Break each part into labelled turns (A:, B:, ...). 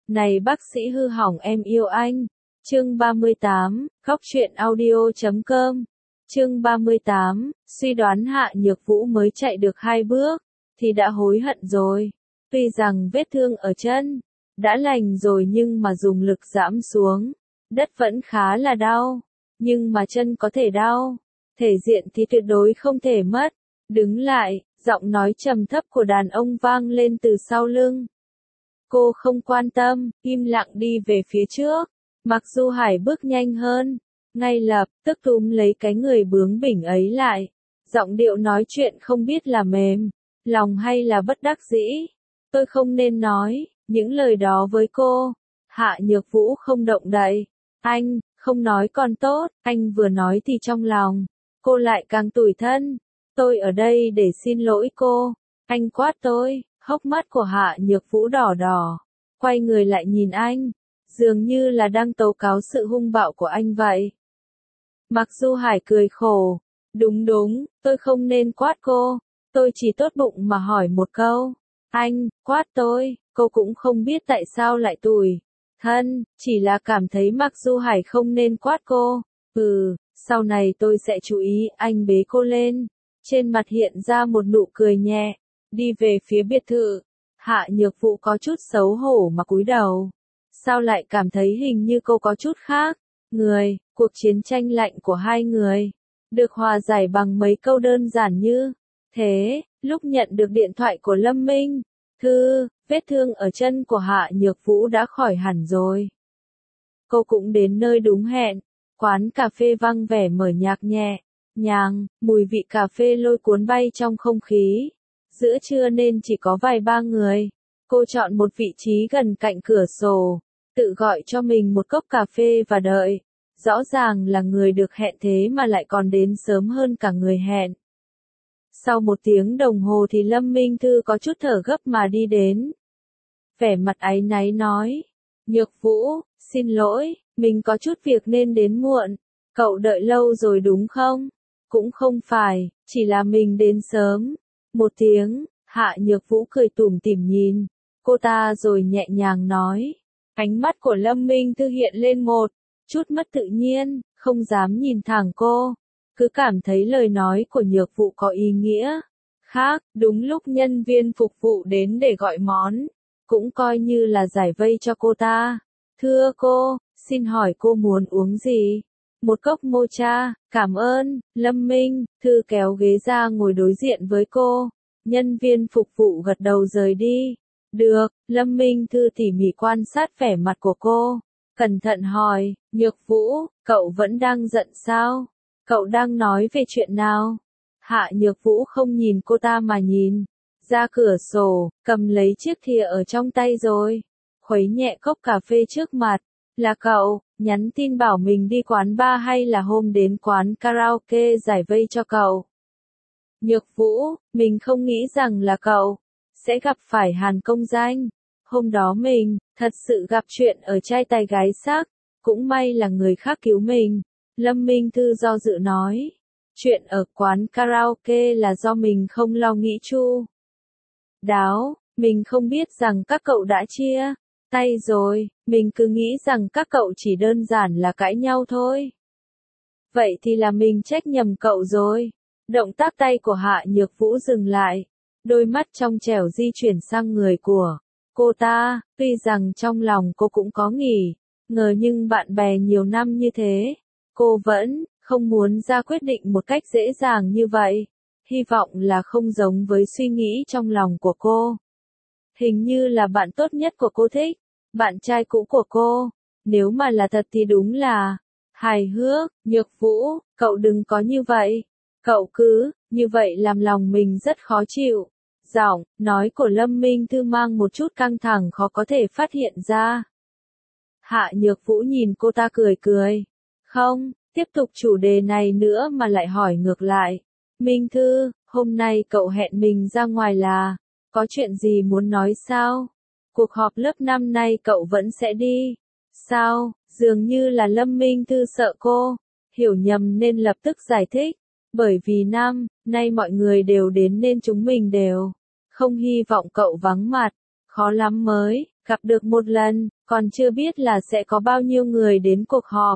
A: Này bác sĩ hư hỏng em yêu anh. Chương 38, Khóc Chuyện Audio.com. Chương 38, suy đoán Hạ Nhược Vũ mới chạy được 2 bước, thì đã hối hận rồi. Tuy rằng vết thương ở chân đã lành rồi nhưng mà dùng lực giẫm xuống, đất vẫn khá là đau. Nhưng mà chân có thể đau, thể diện thì tuyệt đối không thể mất. Đứng lại, giọng nói trầm thấp của đàn ông vang lên từ sau lưng. Cô không quan tâm, im lặng đi về phía trước. Mặc Du Hải bước nhanh hơn, ngay lập tức túm lấy cái người bướng bỉnh ấy lại. Giọng điệu nói chuyện không biết là mềm lòng hay là bất đắc dĩ. Tôi không nên nói những lời đó với cô. Hạ Nhược Vũ không động đậy. Anh, không nói còn tốt, anh vừa nói thì trong lòng cô lại càng tủi thân. Tôi ở đây để xin lỗi cô. Anh quát tôi. Hốc mắt của Hạ Nhược Vũ đỏ đỏ, quay người lại nhìn anh, dường như là đang tố cáo sự hung bạo của anh vậy. Mặc Du Hải cười khổ. Đúng, tôi không nên quát cô. Tôi chỉ tốt bụng mà hỏi một câu. Anh, quát tôi, cô cũng không biết tại sao lại tủi thân, chỉ là cảm thấy Mặc Du Hải không nên quát cô. Sau này tôi sẽ chú ý. Anh bế cô lên, trên mặt hiện ra một nụ cười nhẹ, đi về phía biệt thự. Hạ Nhược Vũ có chút xấu hổ mà cúi đầu. Sao lại cảm thấy hình như cô có chút khác người. Cuộc chiến tranh lạnh của hai người được hòa giải bằng mấy câu đơn giản như thế. Lúc nhận được điện thoại của Lâm Minh Thư, vết thương ở chân của Hạ Nhược Vũ đã khỏi hẳn rồi. Cô cũng đến nơi đúng hẹn. Quán cà phê vang vẻ mở nhạc nhẹ nhàng, mùi vị cà phê lôi cuốn bay trong không khí. Giữa trưa nên chỉ có vài ba người. Cô chọn một vị trí gần cạnh cửa sổ, tự gọi cho mình một cốc cà phê và đợi. Rõ ràng là người được hẹn thế mà lại còn đến sớm hơn cả người hẹn. Sau 1 tiếng đồng hồ thì Lâm Minh Thư có chút thở gấp mà đi đến. Vẻ mặt áy náy nói. Nhược Vũ, xin lỗi, mình có chút việc nên đến muộn. Cậu đợi lâu rồi đúng không? Cũng không phải, chỉ là mình đến sớm 1 tiếng. Hạ Nhược Vũ cười tủm tỉm nhìn cô ta rồi nhẹ nhàng nói. Ánh mắt của Lâm Minh Thư hiện lên một chút mất tự nhiên, không dám nhìn thẳng cô. Cứ cảm thấy lời nói của Nhược Vũ có ý nghĩa khác. Đúng lúc nhân viên phục vụ đến để gọi món, cũng coi như là giải vây cho cô ta. Thưa cô, xin hỏi cô muốn uống gì? Một cốc mocha, cảm ơn. Lâm Minh Thư kéo ghế ra ngồi đối diện với cô. Nhân viên phục vụ gật đầu rời đi. Được. Lâm Minh Thư tỉ mỉ quan sát vẻ mặt của cô, cẩn thận hỏi. Nhược Vũ, cậu vẫn đang giận sao? Cậu đang nói về chuyện nào? Hạ Nhược Vũ không nhìn cô ta mà nhìn ra cửa sổ, cầm lấy chiếc thìa ở trong tay rồi khuấy nhẹ cốc cà phê trước mặt. Là cậu nhắn tin bảo mình đi quán bar hay là hôm đến quán karaoke giải vây cho cậu? Nhược Vũ, mình không nghĩ rằng là cậu sẽ gặp phải Hàn Công Danh. Hôm đó mình thật sự gặp chuyện ở trai tài gái sắc, cũng may là người khác cứu mình. Lâm Minh Thư do dự nói. Chuyện ở quán karaoke là do mình không lo nghĩ chu đáo, mình không biết rằng các cậu đã chia tay rồi, mình cứ nghĩ rằng các cậu chỉ đơn giản là cãi nhau thôi. Vậy thì là mình trách nhầm cậu rồi. Động tác tay của Hạ Nhược Vũ dừng lại, đôi mắt trong trẻo di chuyển sang người của cô ta. Tuy rằng trong lòng cô cũng có nghỉ ngờ nhưng bạn bè nhiều năm như thế, cô vẫn không muốn ra quyết định một cách dễ dàng như vậy. Hy vọng là không giống với suy nghĩ trong lòng của cô. Hình như là bạn tốt nhất của cô thích bạn trai cũ của cô. Nếu mà là thật thì đúng là hài hước. Nhược Vũ, cậu đừng có như vậy. Cậu cứ như vậy làm lòng mình rất khó chịu. Giọng nói của Lâm Minh Thư mang một chút căng thẳng khó có thể phát hiện ra. Hạ Nhược Vũ nhìn cô ta cười cười. Không tiếp tục chủ đề này nữa mà lại hỏi ngược lại. Minh Thư, hôm nay cậu hẹn mình ra ngoài là có chuyện gì muốn nói sao? Cuộc họp lớp năm nay cậu vẫn sẽ đi sao? Dường như là Lâm Minh Thư sợ cô hiểu nhầm nên lập tức giải thích. Bởi vì năm nay mọi người đều đến nên chúng mình đều không hy vọng cậu vắng mặt. Khó lắm mới gặp được một lần, còn chưa biết là sẽ có bao nhiêu người đến cuộc họp.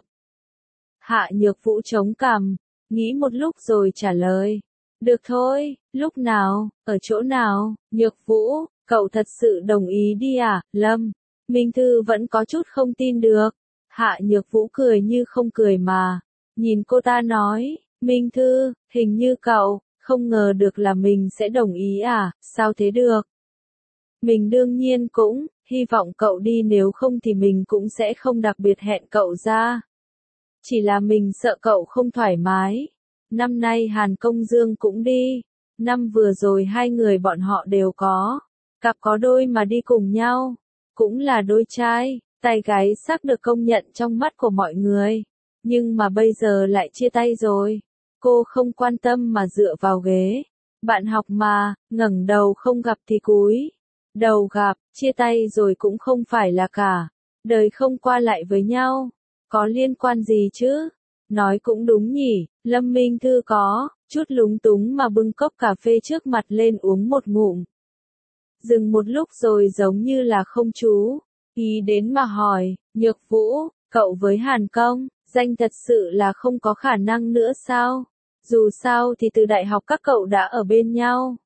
A: Hạ Nhược Vũ chống cằm, nghĩ một lúc rồi trả lời. Được thôi, lúc nào, ở chỗ nào, Nhược Vũ, cậu thật sự đồng ý đi à, Lâm? Minh Thư vẫn có chút không tin được. Hạ Nhược Vũ cười như không cười mà. Nhìn cô ta nói, Minh Thư, hình như cậu, không ngờ được là mình sẽ đồng ý à, sao thế được? Mình đương nhiên cũng, hy vọng cậu đi, nếu không thì mình cũng sẽ không đặc biệt hẹn cậu ra. Chỉ là mình sợ cậu không thoải mái. Năm nay Hàn Công Dương cũng đi. Năm vừa rồi hai người bọn họ đều có. Cặp có đôi mà đi cùng nhau. Cũng là đôi trai, tay gái sắc được công nhận trong mắt của mọi người. Nhưng mà bây giờ lại chia tay rồi. Cô không quan tâm mà dựa vào ghế. Bạn học mà, ngẩng đầu không gặp thì cúi. Đầu gặp, chia tay rồi cũng không phải là cả. Đời không qua lại với nhau. Có liên quan gì chứ? Nói cũng đúng nhỉ, Lâm Minh Thư có chút lúng túng mà bưng cốc cà phê trước mặt lên uống một ngụm. Dừng một lúc rồi giống như là không chú ý đến mà hỏi, Nhược Vũ, cậu với Hàn Công, danh thật sự là không có khả năng nữa sao? Dù sao thì từ đại học các cậu đã ở bên nhau.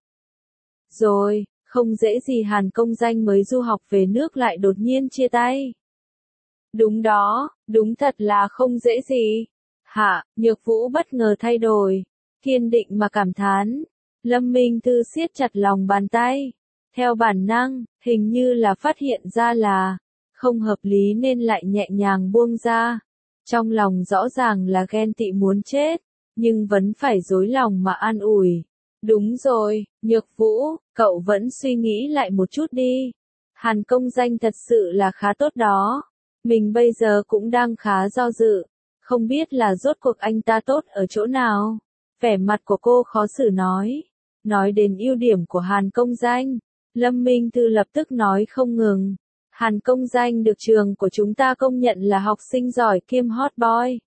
A: Rồi, không dễ gì Hàn Công Danh mới du học về nước lại đột nhiên chia tay. Đúng đó, đúng thật là không dễ gì. Hạ, Nhược Vũ bất ngờ thay đổi, kiên định mà cảm thán. Lâm Minh Thư siết chặt lòng bàn tay. Theo bản năng, hình như là phát hiện ra là không hợp lý nên lại nhẹ nhàng buông ra. Trong lòng rõ ràng là ghen tị muốn chết, nhưng vẫn phải dối lòng mà an ủi. Đúng rồi, Nhược Vũ, cậu vẫn suy nghĩ lại một chút đi. Hàn Công Danh thật sự là khá tốt đó. Mình bây giờ cũng đang khá do dự. Không biết là rốt cuộc anh ta tốt ở chỗ nào. Vẻ mặt của cô khó xử nói. Nói đến ưu điểm của Hàn Công Danh. Lâm Minh Thư lập tức nói không ngừng. Hàn Công Danh được trường của chúng ta công nhận là học sinh giỏi kiêm hot boy.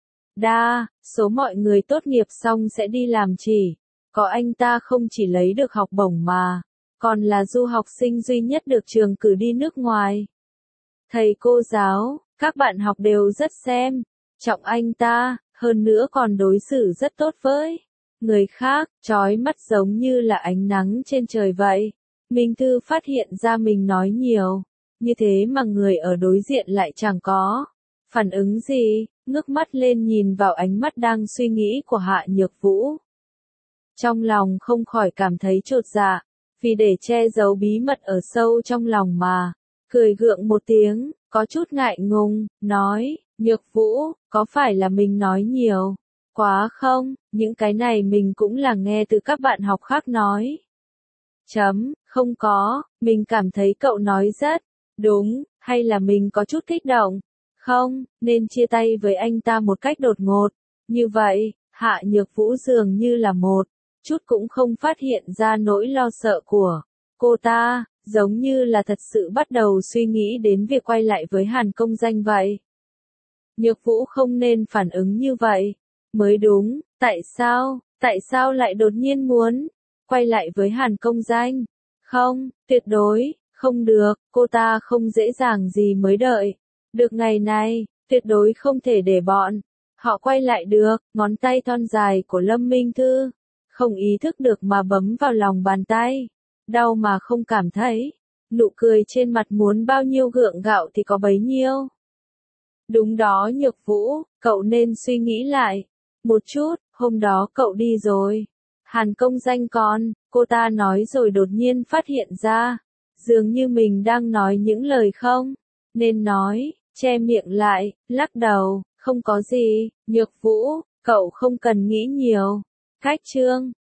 A: Đa số mọi người tốt nghiệp xong sẽ đi làm chỉ. Có anh ta không chỉ lấy được học bổng mà, còn là du học sinh duy nhất được trường cử đi nước ngoài. Thầy cô giáo, các bạn học đều rất xem trọng anh ta, hơn nữa còn đối xử rất tốt với người khác, chói mắt giống như là ánh nắng trên trời vậy. Minh Thư phát hiện ra mình nói nhiều, như thế mà người ở đối diện lại chẳng có phản ứng gì, ngước mắt lên nhìn vào ánh mắt đang suy nghĩ của Hạ Nhược Vũ. Trong lòng không khỏi cảm thấy chột dạ, vì để che giấu bí mật ở sâu trong lòng mà, cười gượng một tiếng, có chút ngại ngùng, nói, Nhược Vũ, có phải là mình nói nhiều quá không, những cái này mình cũng là nghe từ các bạn học khác nói. Không có, mình cảm thấy cậu nói rất đúng, hay là mình có chút kích động, không, nên chia tay với anh ta một cách đột ngột, như vậy, Hạ Nhược Vũ dường như là một chút cũng không phát hiện ra nỗi lo sợ của cô ta, giống như là thật sự bắt đầu suy nghĩ đến việc quay lại với Hàn Công Danh vậy. Nhược Vũ không nên phản ứng như vậy, mới đúng, tại sao lại đột nhiên muốn quay lại với Hàn Công Danh? Không, tuyệt đối, không được, cô ta không dễ dàng gì mới đợi được ngày này, tuyệt đối không thể để bọn họ quay lại được. Ngón tay thon dài của Lâm Minh Thư không ý thức được mà bấm vào lòng bàn tay, đau mà không cảm thấy. Nụ cười trên mặt muốn bao nhiêu gượng gạo thì có bấy nhiêu. Đúng đó Nhược Vũ, cậu nên suy nghĩ lại một chút, hôm đó cậu đi rồi. Hàn Công Danh còn, cô ta nói rồi đột nhiên phát hiện ra, dường như mình đang nói những lời không nên nói, che miệng lại, lắc đầu, không có gì, Nhược Vũ, cậu không cần nghĩ nhiều. Cách chương